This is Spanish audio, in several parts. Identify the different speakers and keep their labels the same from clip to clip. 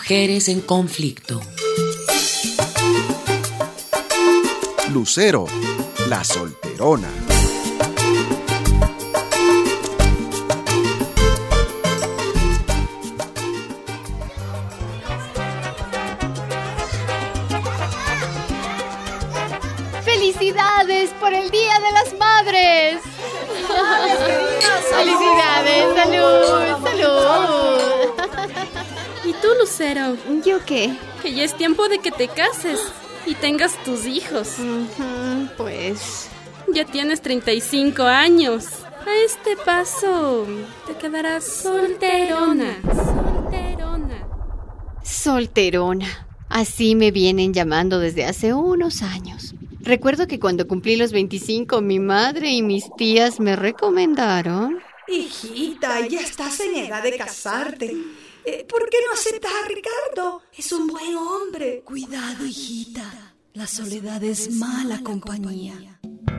Speaker 1: Mujeres en conflicto.
Speaker 2: Lucero, la solterona.
Speaker 3: ¡Felicidades por el Día de las Madres! ¡Felicidades! ¡Salud! ¡Salud!
Speaker 4: ¿Y tú, Lucero?
Speaker 3: ¿Yo qué?
Speaker 4: Que ya es tiempo de que te cases y tengas tus hijos.
Speaker 3: Pues...
Speaker 4: Ya tienes 35 años. A este paso te quedarás solterona.
Speaker 3: Solterona. Así me vienen llamando desde hace unos años. Recuerdo que cuando cumplí los 25, mi madre y mis tías me recomendaron...
Speaker 5: Hijita, ya estás en edad de casarte. ¿Por qué no aceptas a Ricardo? Es un buen hombre.
Speaker 6: Cuidado, hijita. La soledad es mala compañía.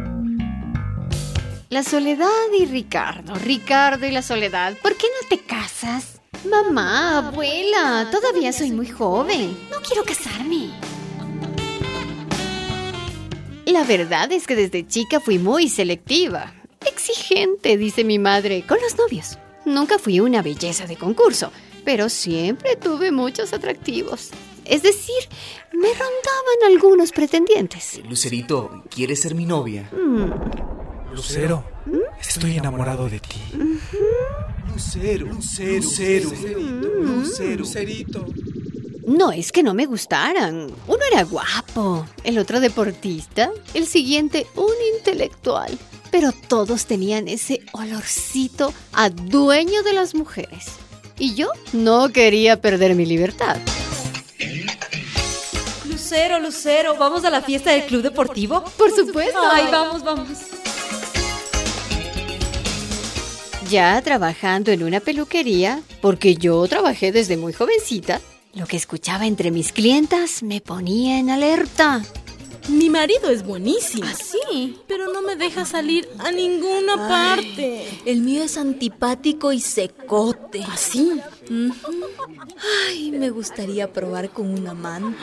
Speaker 3: La soledad y Ricardo. Ricardo y la soledad. ¿Por qué no te casas? Mamá, abuela, todavía soy muy joven. No quiero casarme. La verdad es que desde chica fui muy selectiva. Exigente, dice mi madre, con los novios. Nunca fui una belleza de concurso, pero siempre tuve muchos atractivos. Es decir, me rondaban algunos pretendientes.
Speaker 7: Lucerito, ¿quieres ser mi novia?
Speaker 8: Lucero, estoy enamorado de ti.
Speaker 5: Lucerito.
Speaker 3: No es que no me gustaran. Uno era guapo, el otro deportista, el siguiente un intelectual. Pero todos tenían ese olorcito a dueño de las mujeres. Y yo no quería perder mi libertad.
Speaker 6: Lucero, ¿vamos a la fiesta del club deportivo?
Speaker 3: Por supuesto.
Speaker 6: Ay, vamos.
Speaker 3: Ya trabajando en una peluquería, porque yo trabajé desde muy jovencita, lo que escuchaba entre mis clientas me ponía en alerta.
Speaker 9: Mi marido es buenísimo.
Speaker 6: ¿Ah, sí?
Speaker 9: Pero no me deja salir a ninguna parte.
Speaker 6: El mío es antipático y secote.
Speaker 9: ¿Así?
Speaker 6: Ay, me gustaría probar con un amante.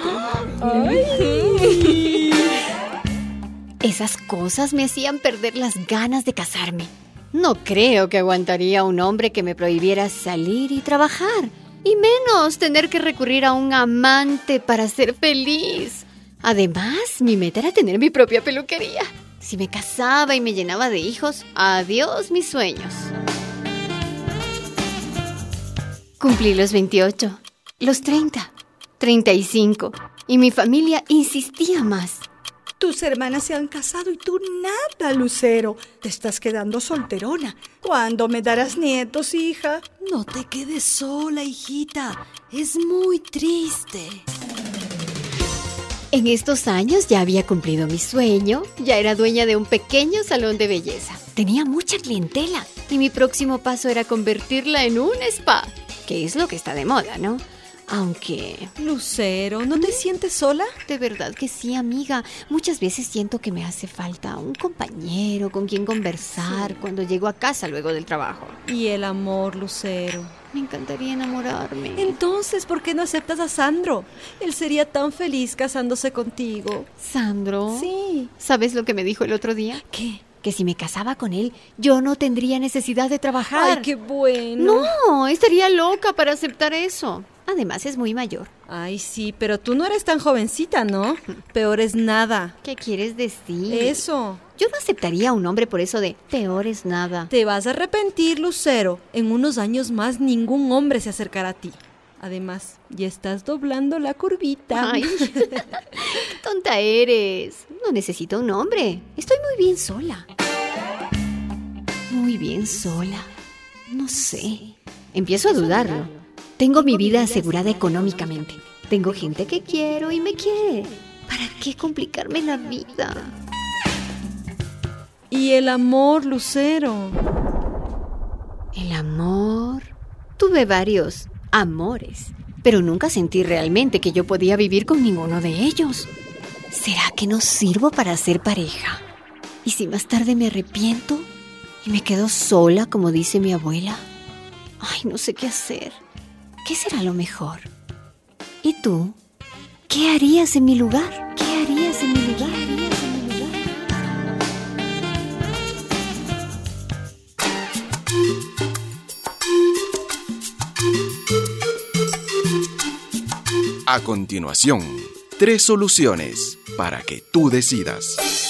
Speaker 3: Esas cosas me hacían perder las ganas de casarme. No creo que aguantaría a un hombre que me prohibiera salir y trabajar. Y menos tener que recurrir a un amante para ser feliz. Además, mi meta era tener mi propia peluquería. Si me casaba y me llenaba de hijos, adiós mis sueños. Cumplí los 28, los 30, 35, y mi familia insistía más.
Speaker 5: Tus hermanas se han casado y tú nada, Lucero. Te estás quedando solterona. ¿Cuándo me darás nietos, hija?
Speaker 6: No te quedes sola, hijita. Es muy triste.
Speaker 3: En estos años ya había cumplido mi sueño, ya era dueña de un pequeño salón de belleza. Tenía mucha clientela y mi próximo paso era convertirla en un spa, que es lo que está de moda, ¿no? Aunque...
Speaker 6: Lucero, ¿no te sientes sola?
Speaker 3: De verdad que sí, amiga. Muchas veces siento que me hace falta un compañero con quien conversar cuando llego a casa luego del trabajo.
Speaker 6: Y el amor, Lucero.
Speaker 3: Me encantaría enamorarme.
Speaker 6: Entonces, ¿por qué no aceptas a Sandro? Él sería tan feliz casándose contigo.
Speaker 3: ¿Sandro?
Speaker 6: Sí.
Speaker 3: ¿Sabes lo que me dijo el otro día?
Speaker 6: ¿Qué?
Speaker 3: Que si me casaba con él, yo no tendría necesidad de trabajar.
Speaker 6: ¡Ay, qué bueno!
Speaker 3: No, estaría loca para aceptar eso. Además, es muy mayor.
Speaker 6: Ay, sí, pero tú no eres tan jovencita, ¿no? Peor es nada.
Speaker 3: ¿Qué quieres decir?
Speaker 6: Eso.
Speaker 3: Yo no aceptaría a un hombre por eso de peor es nada.
Speaker 6: Te vas a arrepentir, Lucero. En unos años más ningún hombre se acercará a ti. Además, ya estás doblando la curvita.
Speaker 3: Ay, qué tonta eres. No necesito un hombre. Estoy muy bien sola. Muy bien sola. No sé. Empiezo a dudarlo. Tengo mi vida asegurada económicamente. Tengo gente que quiero y me quiere. ¿Para qué complicarme la vida?
Speaker 6: ¿Y el amor, Lucero?
Speaker 3: El amor... Tuve varios amores, pero nunca sentí realmente que yo podía vivir con ninguno de ellos. ¿Será que no sirvo para ser pareja? ¿Y si más tarde me arrepiento y me quedo sola, como dice mi abuela? Ay, no sé qué hacer. ¿Qué será lo mejor? ¿Y tú? ¿Qué harías en mi lugar? ¿Qué harías en mi lugar?
Speaker 2: A continuación, 3 soluciones para que tú decidas.